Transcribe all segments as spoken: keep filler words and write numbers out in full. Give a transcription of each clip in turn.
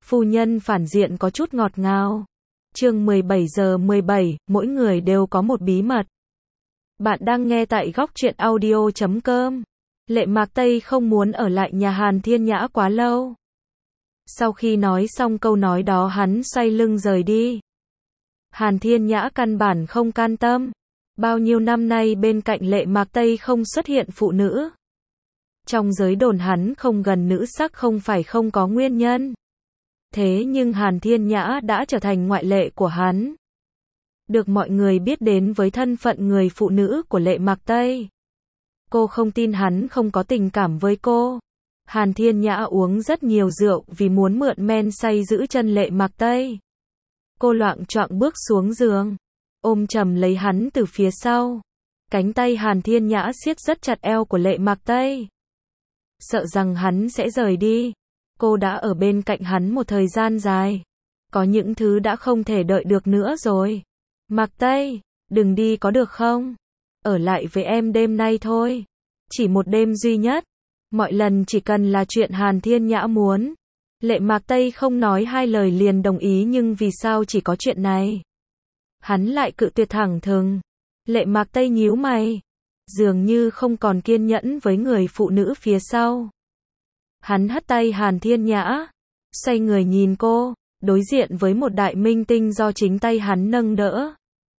Phu nhân phản diện có chút ngọt ngào. Chương mười bảy giờ mười bảy, mỗi người đều có một bí mật. Bạn đang nghe tại góc truyện audio chấm com. Lệ Mạc Tây không muốn ở lại nhà Hàn Thiên Nhã quá lâu. Sau khi nói xong câu nói đó hắn xoay lưng rời đi. Hàn Thiên Nhã căn bản không can tâm. Bao nhiêu năm nay bên cạnh Lệ Mạc Tây không xuất hiện phụ nữ. Trong giới đồn hắn không gần nữ sắc không phải không có nguyên nhân. Thế nhưng Hàn Thiên Nhã đã trở thành ngoại lệ của hắn. Được mọi người biết đến với thân phận người phụ nữ của Lệ Mạc Tây. Cô không tin hắn không có tình cảm với cô. Hàn Thiên Nhã uống rất nhiều rượu vì muốn mượn men say giữ chân Lệ Mạc Tây. Cô loạng choạng bước xuống giường, ôm chầm lấy hắn từ phía sau. Cánh tay Hàn Thiên Nhã siết rất chặt eo của Lệ Mạc Tây. Sợ rằng hắn sẽ rời đi. Cô đã ở bên cạnh hắn một thời gian dài. Có những thứ đã không thể đợi được nữa rồi. Mạc Tây, đừng đi có được không? Ở lại với em đêm nay thôi. Chỉ một đêm duy nhất. Mọi lần chỉ cần là chuyện Hàn Thiên Nhã muốn. Lệ Mạc Tây không nói hai lời liền đồng ý, nhưng vì sao chỉ có chuyện này? Hắn lại cự tuyệt thẳng thừng. Lệ Mạc Tây nhíu mày. Dường như không còn kiên nhẫn với người phụ nữ phía sau. Hắn hất tay Hàn Thiên Nhã. Xoay người nhìn cô. Đối diện với một đại minh tinh do chính tay hắn nâng đỡ.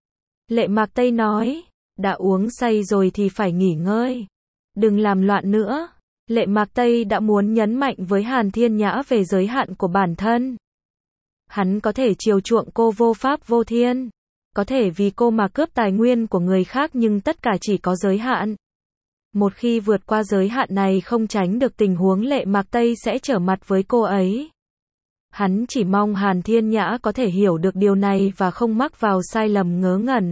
Lệ Mạc Tây nói. Đã uống say rồi thì phải nghỉ ngơi. Đừng làm loạn nữa. Lệ Mạc Tây đã muốn nhấn mạnh với Hàn Thiên Nhã về giới hạn của bản thân. Hắn có thể chiều chuộng cô vô pháp vô thiên. Có thể vì cô mà cướp tài nguyên của người khác, nhưng tất cả chỉ có giới hạn. Một khi vượt qua giới hạn này không tránh được tình huống Lệ Mạc Tây sẽ trở mặt với cô ấy. Hắn chỉ mong Hàn Thiên Nhã có thể hiểu được điều này và không mắc vào sai lầm ngớ ngẩn.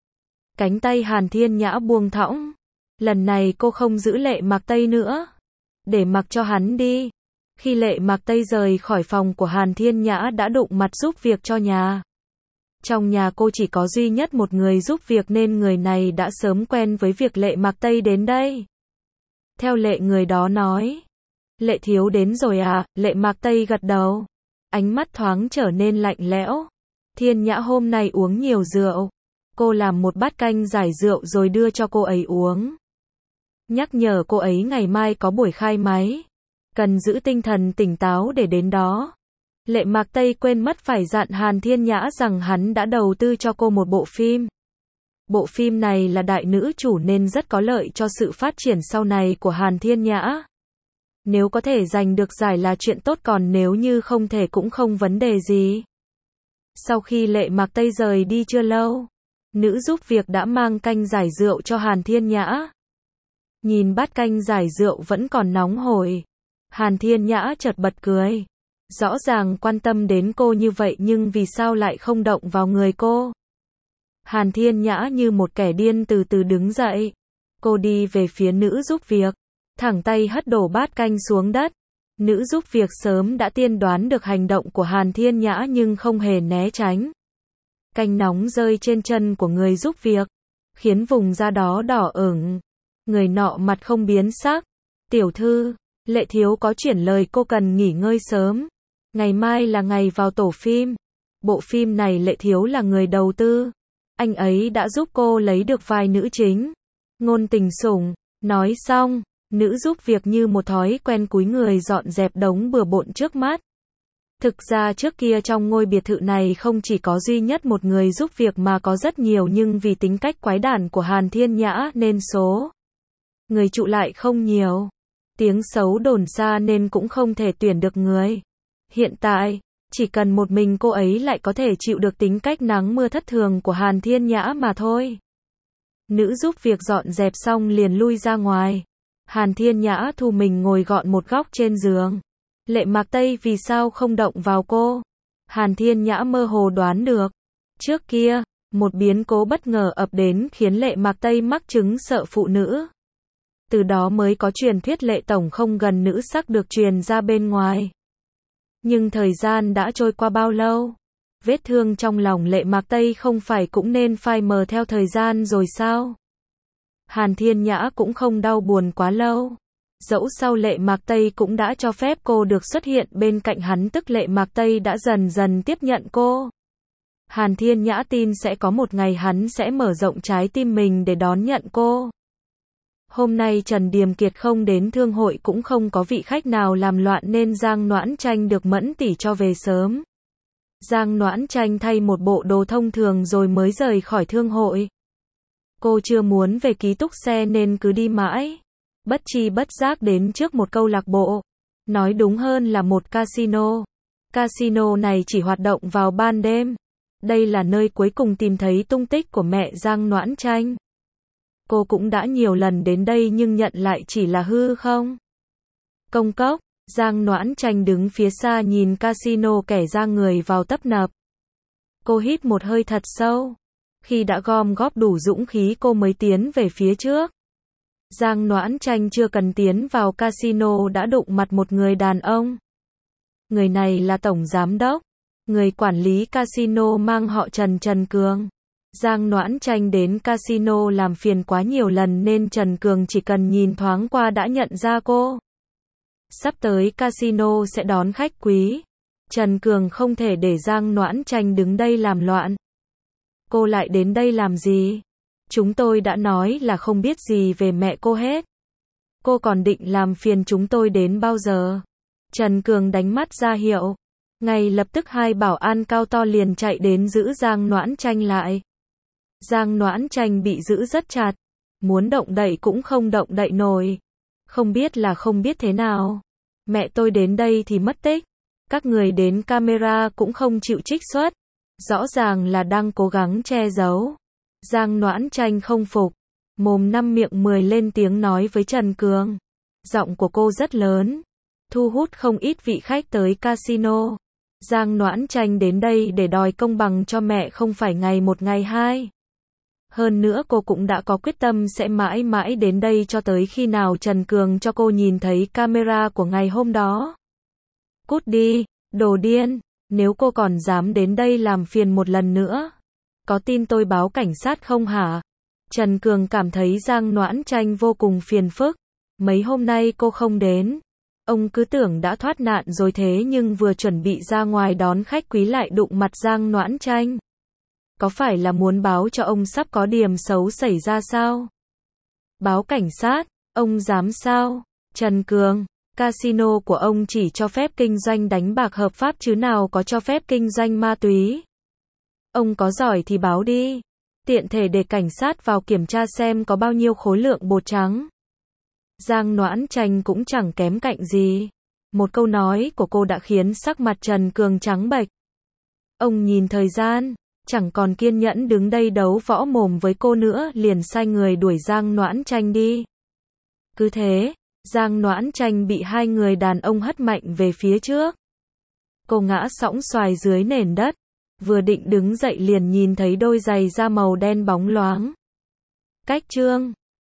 Cánh tay Hàn Thiên Nhã buông thõng. Lần này cô không giữ Lệ Mạc Tây nữa. Để mặc cho hắn đi. Khi Lệ Mạc Tây rời khỏi phòng của Hàn Thiên Nhã đã đụng mặt giúp việc cho nhà. Trong nhà cô chỉ có duy nhất một người giúp việc nên người này đã sớm quen với việc Lệ Mạc Tây đến đây. Theo Lệ người đó nói. Lệ thiếu đến rồi à? Lệ Mạc Tây gật đầu. Ánh mắt thoáng trở nên lạnh lẽo. Thiên Nhã hôm nay uống nhiều rượu. Cô làm một bát canh giải rượu rồi đưa cho cô ấy uống. Nhắc nhở cô ấy ngày mai có buổi khai máy. Cần giữ tinh thần tỉnh táo để đến đó. Lệ Mạc Tây quên mất phải dặn Hàn Thiên Nhã rằng hắn đã đầu tư cho cô một bộ phim. Bộ phim này là đại nữ chủ nên rất có lợi cho sự phát triển sau này của Hàn Thiên Nhã. Nếu có thể giành được giải là chuyện tốt, còn nếu như không thể cũng không vấn đề gì. Sau khi Lệ Mạc Tây rời đi chưa lâu, nữ giúp việc đã mang canh giải rượu cho Hàn Thiên Nhã. Nhìn bát canh giải rượu vẫn còn nóng hổi. Hàn Thiên Nhã chợt bật cười. Rõ ràng quan tâm đến cô như vậy nhưng vì sao lại không động vào người cô? Hàn Thiên Nhã như một kẻ điên từ từ đứng dậy. Cô đi về phía nữ giúp việc. Thẳng tay hất đổ bát canh xuống đất. Nữ giúp việc sớm đã tiên đoán được hành động của Hàn Thiên Nhã nhưng không hề né tránh. Canh nóng rơi trên chân của người giúp việc. Khiến vùng da đó đỏ ửng. Người nọ mặt không biến sắc. Tiểu thư, Lệ thiếu có chuyển lời cô cần nghỉ ngơi sớm. Ngày mai là ngày vào tổ phim. Bộ phim này Lệ thiếu là người đầu tư. Anh ấy đã giúp cô lấy được vai nữ chính. Ngôn Tình Sủng. Nói xong, nữ giúp việc như một thói quen cúi người dọn dẹp đống bừa bộn trước mắt. Thực ra trước kia trong ngôi biệt thự này không chỉ có duy nhất một người giúp việc mà có rất nhiều, nhưng vì tính cách quái đản của Hàn Thiên Nhã nên số người trụ lại không nhiều. Tiếng xấu đồn xa nên cũng không thể tuyển được người. Hiện tại, chỉ cần một mình cô ấy lại có thể chịu được tính cách nắng mưa thất thường của Hàn Thiên Nhã mà thôi. Nữ giúp việc dọn dẹp xong liền lui ra ngoài. Hàn Thiên Nhã thu mình ngồi gọn một góc trên giường. Lệ Mạc Tây vì sao không động vào cô? Hàn Thiên Nhã mơ hồ đoán được. Trước kia, một biến cố bất ngờ ập đến khiến Lệ Mạc Tây mắc chứng sợ phụ nữ. Từ đó mới có truyền thuyết Lệ tổng không gần nữ sắc được truyền ra bên ngoài. Nhưng thời gian đã trôi qua bao lâu? Vết thương trong lòng Lệ Mạc Tây không phải cũng nên phai mờ theo thời gian rồi sao? Hàn Thiên Nhã cũng không đau buồn quá lâu. Dẫu sau Lệ Mạc Tây cũng đã cho phép cô được xuất hiện bên cạnh hắn, tức Lệ Mạc Tây đã dần dần tiếp nhận cô. Hàn Thiên Nhã tin sẽ có một ngày hắn sẽ mở rộng trái tim mình để đón nhận cô. Hôm nay Trần Điềm Kiệt không đến thương hội, cũng không có vị khách nào làm loạn nên Giang Noãn Tranh được Mẫn tỷ cho về sớm. Giang Noãn Tranh thay một bộ đồ thông thường rồi mới rời khỏi thương hội. Cô chưa muốn về ký túc xe nên cứ đi mãi. Bất chi bất giác đến trước một câu lạc bộ. Nói đúng hơn là một casino. Casino này chỉ hoạt động vào ban đêm. Đây là nơi cuối cùng tìm thấy tung tích của mẹ Giang Noãn Tranh. Cô cũng đã nhiều lần đến đây nhưng nhận lại chỉ là hư không. Công cốc, Giang Noãn Tranh đứng phía xa nhìn casino kẻ ra người vào tấp nập. Cô hít một hơi thật sâu. Khi đã gom góp đủ dũng khí cô mới tiến về phía trước. Giang Noãn Tranh chưa cần tiến vào casino đã đụng mặt một người đàn ông. Người này là tổng giám đốc, người quản lý casino mang họ Trần, Trần Cường. Giang Noãn Tranh đến casino làm phiền quá nhiều lần nên Trần Cường chỉ cần nhìn thoáng qua đã nhận ra cô. Sắp tới casino sẽ đón khách quý. Trần Cường không thể để Giang Noãn Tranh đứng đây làm loạn. Cô lại đến đây làm gì? Chúng tôi đã nói là không biết gì về mẹ cô hết. Cô còn định làm phiền chúng tôi đến bao giờ? Trần Cường đánh mắt ra hiệu. Ngay lập tức hai bảo an cao to liền chạy đến giữ Giang Noãn Tranh lại. Giang Noãn Tranh bị giữ rất chặt. Muốn động đậy cũng không động đậy nổi. Không biết là không biết thế nào. Mẹ tôi đến đây thì mất tích. Các người đến camera cũng không chịu trích xuất. Rõ ràng là đang cố gắng che giấu. Giang Noãn Tranh không phục. Mồm năm miệng mười lên tiếng nói với Trần Cường. Giọng của cô rất lớn. Thu hút không ít vị khách tới casino. Giang Noãn Tranh đến đây để đòi công bằng cho mẹ không phải ngày một ngày hai. Hơn nữa cô cũng đã có quyết tâm sẽ mãi mãi đến đây cho tới khi nào Trần Cường cho cô nhìn thấy camera của ngày hôm đó. Cút đi, đồ điên, nếu cô còn dám đến đây làm phiền một lần nữa. Có tin tôi báo cảnh sát không hả? Trần Cường cảm thấy Giang Noãn Tranh vô cùng phiền phức. Mấy hôm nay cô không đến. Ông cứ tưởng đã thoát nạn rồi thế nhưng vừa chuẩn bị ra ngoài đón khách quý lại đụng mặt Giang Noãn Tranh. Có phải là muốn báo cho ông sắp có điểm xấu xảy ra sao? Báo cảnh sát, ông dám sao? Trần Cường, casino của ông chỉ cho phép kinh doanh đánh bạc hợp pháp chứ nào có cho phép kinh doanh ma túy. Ông có giỏi thì báo đi. Tiện thể để cảnh sát vào kiểm tra xem có bao nhiêu khối lượng bột trắng. Giang Noãn Tranh cũng chẳng kém cạnh gì. Một câu nói của cô đã khiến sắc mặt Trần Cường trắng bệch. Ông nhìn thời gian, chẳng còn kiên nhẫn đứng đây đấu võ mồm với cô nữa, liền sai người đuổi Giang Noãn Tranh đi. Cứ thế, Giang Noãn Tranh bị hai người đàn ông hất mạnh về phía trước. Cô ngã sõng xoài dưới nền đất. Vừa định đứng dậy liền nhìn thấy đôi giày da màu đen bóng loáng. Cách chương